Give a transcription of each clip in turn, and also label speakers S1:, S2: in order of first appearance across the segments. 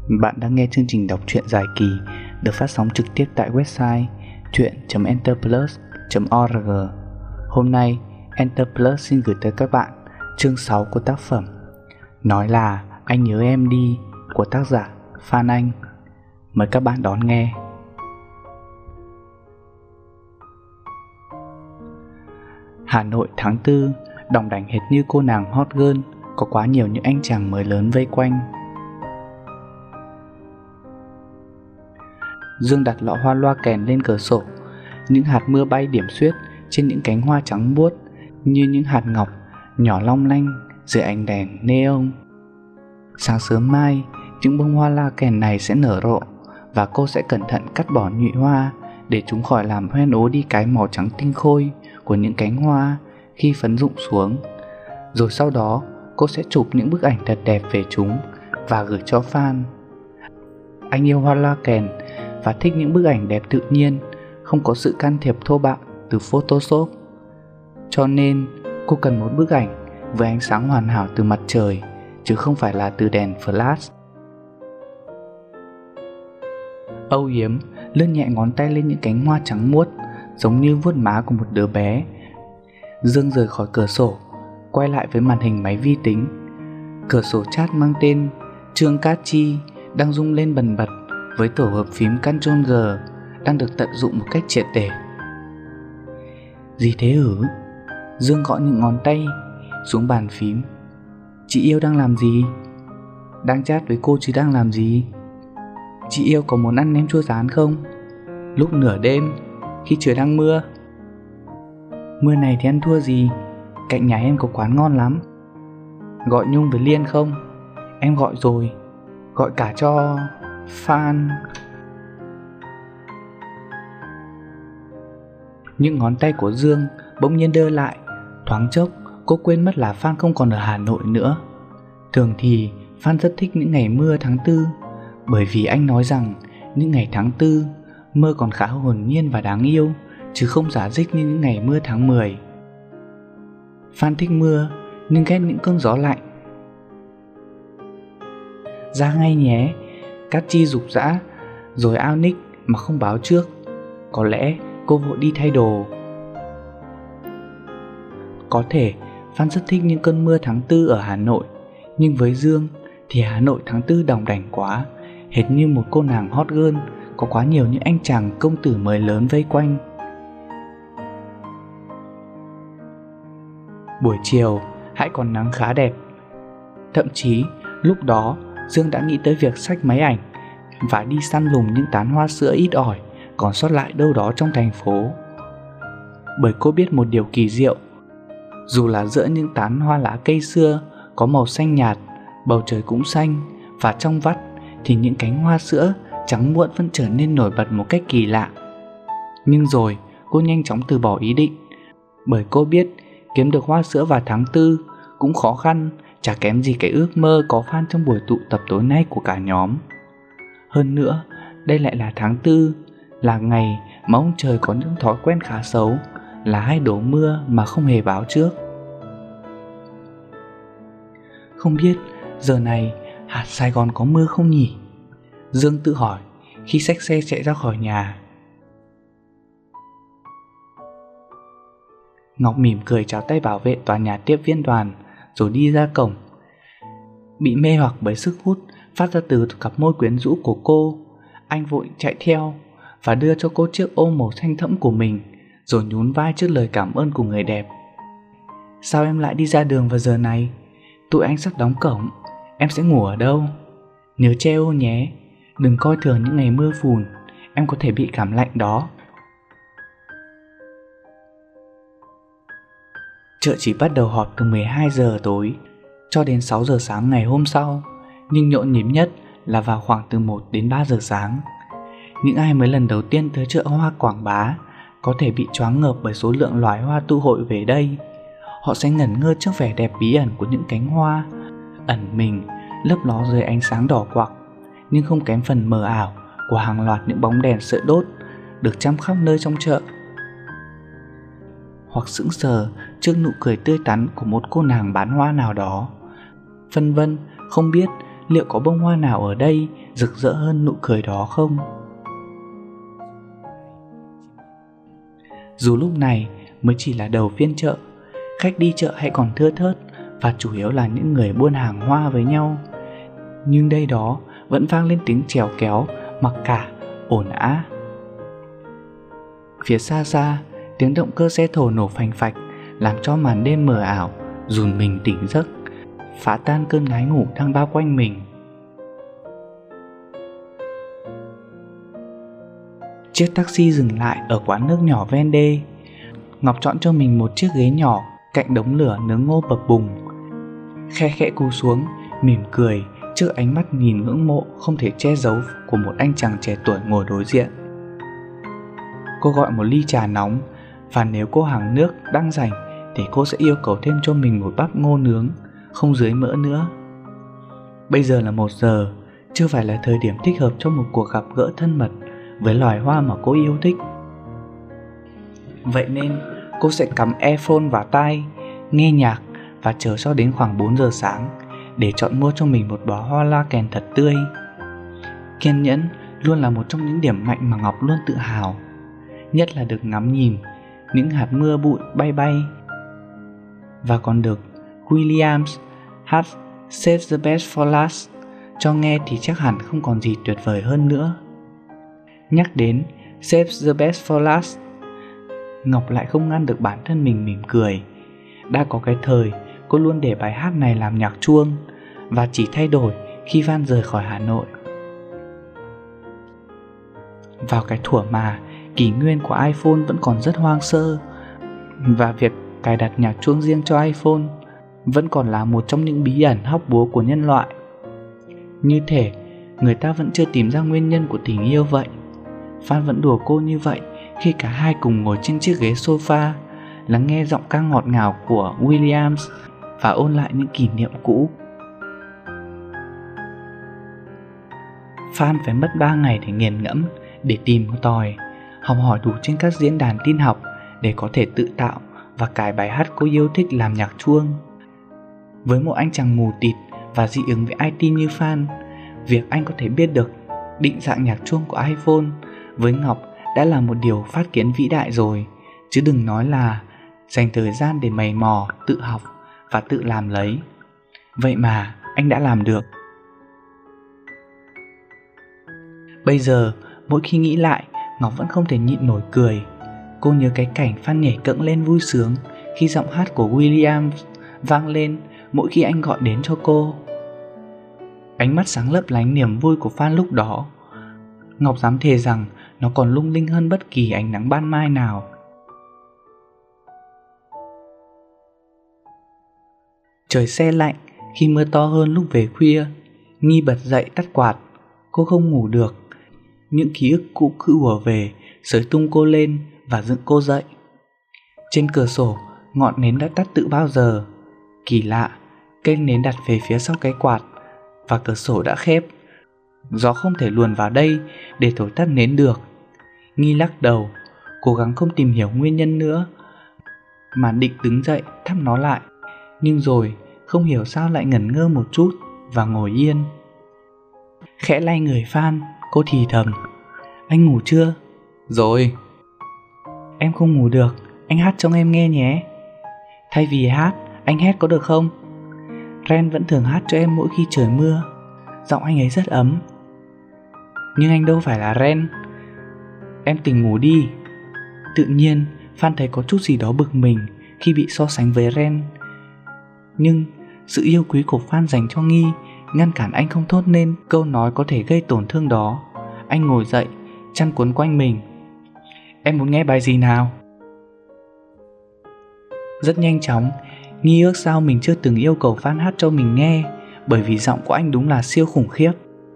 S1: Bạn đang nghe chương trình đọc truyện dài kỳ được phát sóng trực tiếp tại website truyện.enterplus.org. Hôm nay, Enterplus xin gửi tới các bạn chương 6 của tác phẩm Nói là anh nhớ em đi của tác giả Phan Anh. Mời các bạn đón nghe. Hà Nội tháng 4, đỏng đảnh hệt như cô nàng hot girl, có quá nhiều những anh chàng mới lớn vây quanh. Dương đặt lọ hoa loa kèn lên cửa sổ. Những hạt mưa bay điểm xuyết trên những cánh hoa trắng buốt như những hạt ngọc nhỏ long lanh dưới ánh đèn neon. Sáng sớm mai, những bông hoa loa kèn này sẽ nở rộ, và cô sẽ cẩn thận cắt bỏ nhụy hoa để chúng khỏi làm hoen ố đi cái màu trắng tinh khôi của những cánh hoa khi phấn rụng xuống. Rồi sau đó, cô sẽ chụp những bức ảnh thật đẹp về chúng và gửi cho fan. Anh yêu hoa loa kèn và thích những bức ảnh đẹp tự nhiên, không có sự can thiệp thô bạo từ Photoshop. Cho nên cô cần một bức ảnh với ánh sáng hoàn hảo từ mặt trời, chứ không phải là từ đèn flash. Âu yếm lướt nhẹ ngón tay lên những cánh hoa trắng muốt, giống như vuốt má của một đứa bé. Dương rời khỏi cửa sổ, quay lại với màn hình máy vi tính. Cửa sổ chat mang tên Trương Cát Chi đang rung lên bần bật với tổ hợp phím Ctrl G đang được tận dụng một cách triệt để. Gì thế hử? Dương gõ những ngón tay xuống bàn phím. Chị yêu đang làm gì? Đang chat với cô chứ đang làm gì? Chị yêu có muốn ăn nem chua rán không? Lúc nửa đêm, khi trời đang mưa. Mưa này thì ăn thua gì? Cạnh nhà em có quán ngon lắm. Gọi Nhung với Liên không? Em gọi rồi. Gọi cả cho Phan. Những ngón tay của Dương bỗng nhiên đơ lại. Thoáng chốc cô quên mất là Phan không còn ở Hà Nội nữa. Thường thì Phan rất thích những ngày mưa tháng 4, bởi vì anh nói rằng những ngày tháng 4 mưa còn khá hồn nhiên và đáng yêu, chứ không rả rích như những ngày mưa tháng 10. Phan thích mưa nhưng ghét những cơn gió lạnh. Ra ngay nhé, Cát Chi rục rã rồi ao nick mà không báo trước. Có lẽ cô vội đi thay đồ. Có thể Phan rất thích những cơn mưa tháng 4 ở Hà Nội, nhưng với Dương thì Hà Nội tháng 4 đỏng đảnh quá, hệt như một cô nàng hot girl, có quá nhiều những anh chàng công tử mới lớn vây quanh. Buổi chiều hãy còn nắng khá đẹp. Thậm chí lúc đó Dương đã nghĩ tới việc xách máy ảnh và đi săn lùng những tán hoa sữa ít ỏi còn sót lại đâu đó trong thành phố. Bởi cô biết một điều kỳ diệu, dù là giữa những tán hoa lá cây xưa có màu xanh nhạt, bầu trời cũng xanh, và trong vắt thì những cánh hoa sữa trắng muộn vẫn trở nên nổi bật một cách kỳ lạ. Nhưng rồi cô nhanh chóng từ bỏ ý định, bởi cô biết kiếm được hoa sữa vào tháng 4 cũng khó khăn, chả kém gì cái ước mơ có fan trong buổi tụ tập tối nay của cả nhóm. Hơn nữa, đây lại là tháng 4, là ngày mà ông trời có những thói quen khá xấu, là hay đổ mưa mà không hề báo trước. Không biết giờ này hạt Sài Gòn có mưa không nhỉ? Dương tự hỏi khi xách xe chạy ra khỏi nhà. Ngọc mỉm cười chào tay bảo vệ tòa nhà tiếp viên đoàn rồi đi ra cổng. Bị mê hoặc bởi sức hút phát ra từ cặp môi quyến rũ của cô, anh vội chạy theo và đưa cho cô chiếc ô màu xanh thẫm của mình, rồi nhún vai trước lời cảm ơn của người đẹp. Sao em lại đi ra đường vào giờ này? Tụi anh sắp đóng cổng. Em sẽ ngủ ở đâu? Nhớ che ô nhé. Đừng coi thường những ngày mưa phùn, em có thể bị cảm lạnh đó. Chợ chỉ bắt đầu họp từ 12 giờ tối cho đến 6 giờ sáng ngày hôm sau, nhưng nhộn nhịp nhất là vào khoảng từ 1 đến 3 giờ sáng. Những ai mới lần đầu tiên tới chợ hoa Quảng Bá có thể bị choáng ngợp bởi số lượng loài hoa tụ hội về đây. Họ sẽ ngẩn ngơ trước vẻ đẹp bí ẩn của những cánh hoa ẩn mình lấp ló dưới ánh sáng đỏ quặc, nhưng không kém phần mờ ảo của hàng loạt những bóng đèn sợi đốt được chăm khắp nơi trong chợ. Hoặc sững sờ trước nụ cười tươi tắn của một cô nàng bán hoa nào đó, phân vân không biết liệu có bông hoa nào ở đây rực rỡ hơn nụ cười đó không? Dù lúc này mới chỉ là đầu phiên chợ, khách đi chợ hay còn thưa thớt và chủ yếu là những người buôn hàng hoa với nhau, nhưng đây đó vẫn vang lên tiếng chèo kéo, mặc cả, ồn ào. Phía xa xa, tiếng động cơ xe thồ nổ phành phạch làm cho màn đêm mờ ảo rùn mình tỉnh giấc, phá tan cơn ngái ngủ đang bao quanh mình. Chiếc taxi dừng lại ở quán nước nhỏ ven đê. Ngọc chọn cho mình một chiếc ghế nhỏ cạnh đống lửa nướng ngô bập bùng, khe khẽ cúi xuống, mỉm cười trước ánh mắt nhìn ngưỡng mộ không thể che giấu của một anh chàng trẻ tuổi ngồi đối diện. Cô gọi một ly trà nóng, và nếu cô hàng nước đang rảnh thì cô sẽ yêu cầu thêm cho mình một bát ngô nướng, không dưới mỡ nữa. Bây giờ là 1 giờ, chưa phải là thời điểm thích hợp cho một cuộc gặp gỡ thân mật với loài hoa mà cô yêu thích. Vậy nên cô sẽ cắm earphone vào tai, nghe nhạc và chờ cho đến khoảng 4 giờ sáng để chọn mua cho mình một bó hoa loa kèn thật tươi. Kiên nhẫn luôn là một trong những điểm mạnh mà Ngọc luôn tự hào, nhất là được ngắm nhìn những hạt mưa bụi bay bay, và còn được Williams hát Save the Best for Last cho nghe thì chắc hẳn không còn gì tuyệt vời hơn nữa. Nhắc đến Save the Best for Last, Ngọc lại không ngăn được bản thân mình mỉm cười. Đã có cái thời cô luôn để bài hát này làm nhạc chuông, và chỉ thay đổi khi Van rời khỏi Hà Nội. Vào cái thuở mà kỷ nguyên của iPhone vẫn còn rất hoang sơ, và việc cài đặt nhạc chuông riêng cho iPhone vẫn còn là một trong những bí ẩn hóc búa của nhân loại. Như thể người ta vẫn chưa tìm ra nguyên nhân của tình yêu vậy. Phan vẫn đùa cô như vậy khi cả hai cùng ngồi trên chiếc ghế sofa, lắng nghe giọng ca ngọt ngào của Williams và ôn lại những kỷ niệm cũ. Phan phải mất 3 ngày để nghiền ngẫm, để tìm tòi, học hỏi đủ trên các diễn đàn tin học để có thể tự tạo và cài bài hát cô yêu thích làm nhạc chuông. Với một anh chàng mù tịt và dị ứng với IT như Phan, việc anh có thể biết được định dạng nhạc chuông của iPhone với Ngọc đã là một điều phát kiến vĩ đại rồi, chứ đừng nói là dành thời gian để mày mò, tự học và tự làm lấy. Vậy mà anh đã làm được. Bây giờ mỗi khi nghĩ lại, Ngọc vẫn không thể nhịn nổi cười. Cô nhớ cái cảnh Phan nhảy cẫng lên vui sướng khi giọng hát của Williams vang lên mỗi khi anh gọi đến cho cô. Ánh mắt sáng lấp lánh niềm vui của Phan lúc đó, Ngọc dám thề rằng nó còn lung linh hơn bất kỳ ánh nắng ban mai nào. Trời se lạnh khi mưa to hơn lúc về khuya. Nghi bật dậy tắt quạt. Cô không ngủ được. Những ký ức cũ cứ ùa về, xới tung cô lên và dựng cô dậy. Trên cửa sổ, ngọn nến đã tắt từ bao giờ. Kỳ lạ, cây nến đặt về phía sau cái quạt và cửa sổ đã khép. Gió không thể luồn vào đây để thổi tắt nến được. Nghi lắc đầu, cố gắng không tìm hiểu nguyên nhân nữa, mà định đứng dậy thắp nó lại. Nhưng rồi không hiểu sao lại ngẩn ngơ một chút và ngồi yên. Khẽ lay người Phan, cô thì thầm: "Anh ngủ chưa?" "Rồi." "Em không ngủ được, anh hát cho em nghe nhé." "Thay vì hát, anh hét có được không?" "Ren vẫn thường hát cho em mỗi khi trời mưa. Giọng anh ấy rất ấm." "Nhưng anh đâu phải là Ren." "Em tỉnh ngủ đi." Tự nhiên Phan thấy có chút gì đó bực mình khi bị so sánh với Ren. Nhưng sự yêu quý của Phan dành cho Nghi ngăn cản anh không thốt nên câu nói có thể gây tổn thương đó. Anh ngồi dậy, chăn cuốn quanh mình. "Em muốn nghe bài gì nào?" Rất nhanh chóng, Nghi ước sao mình chưa từng yêu cầu Phan hát cho mình nghe, bởi vì giọng của anh đúng là siêu khủng khiếp.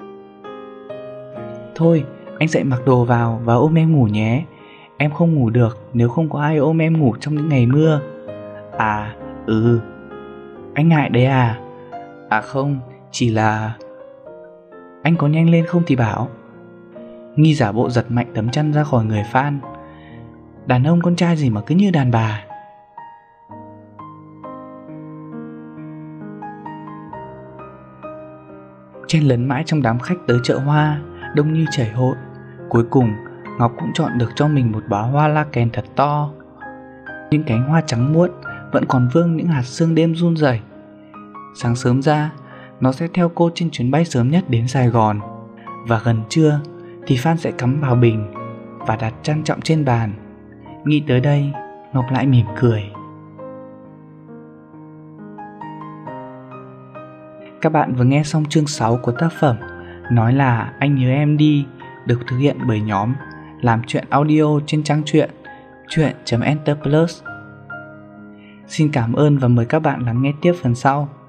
S1: "Thôi, anh dậy mặc đồ vào và ôm em ngủ nhé. Em không ngủ được nếu không có ai ôm em ngủ trong những ngày mưa." "À, ừ." "Anh ngại đấy à?" "À không, chỉ là..." "Anh có nhanh lên không thì bảo." Nghi giả bộ giật mạnh tấm chăn ra khỏi người Phan. Đàn ông con trai gì mà cứ như đàn bà. Chen lấn mãi trong đám khách tới chợ hoa đông như chảy hội. Cuối cùng Ngọc cũng chọn được cho mình một bó hoa la kèn thật to. Những cánh hoa trắng muốt vẫn còn vương những hạt sương đêm run rẩy. Sáng sớm ra, nó sẽ theo cô trên chuyến bay sớm nhất đến Sài Gòn. Và gần trưa thì Phan sẽ cắm vào bình và đặt trang trọng trên bàn. Nghĩ tới đây, Ngọc lại mỉm cười. Các bạn vừa nghe xong chương 6 của tác phẩm Nói là anh nhớ em đi, được thực hiện bởi nhóm Làm Chuyện Audio trên trang truyện chuyện.enterplus. Xin cảm ơn và mời các bạn lắng nghe tiếp phần sau.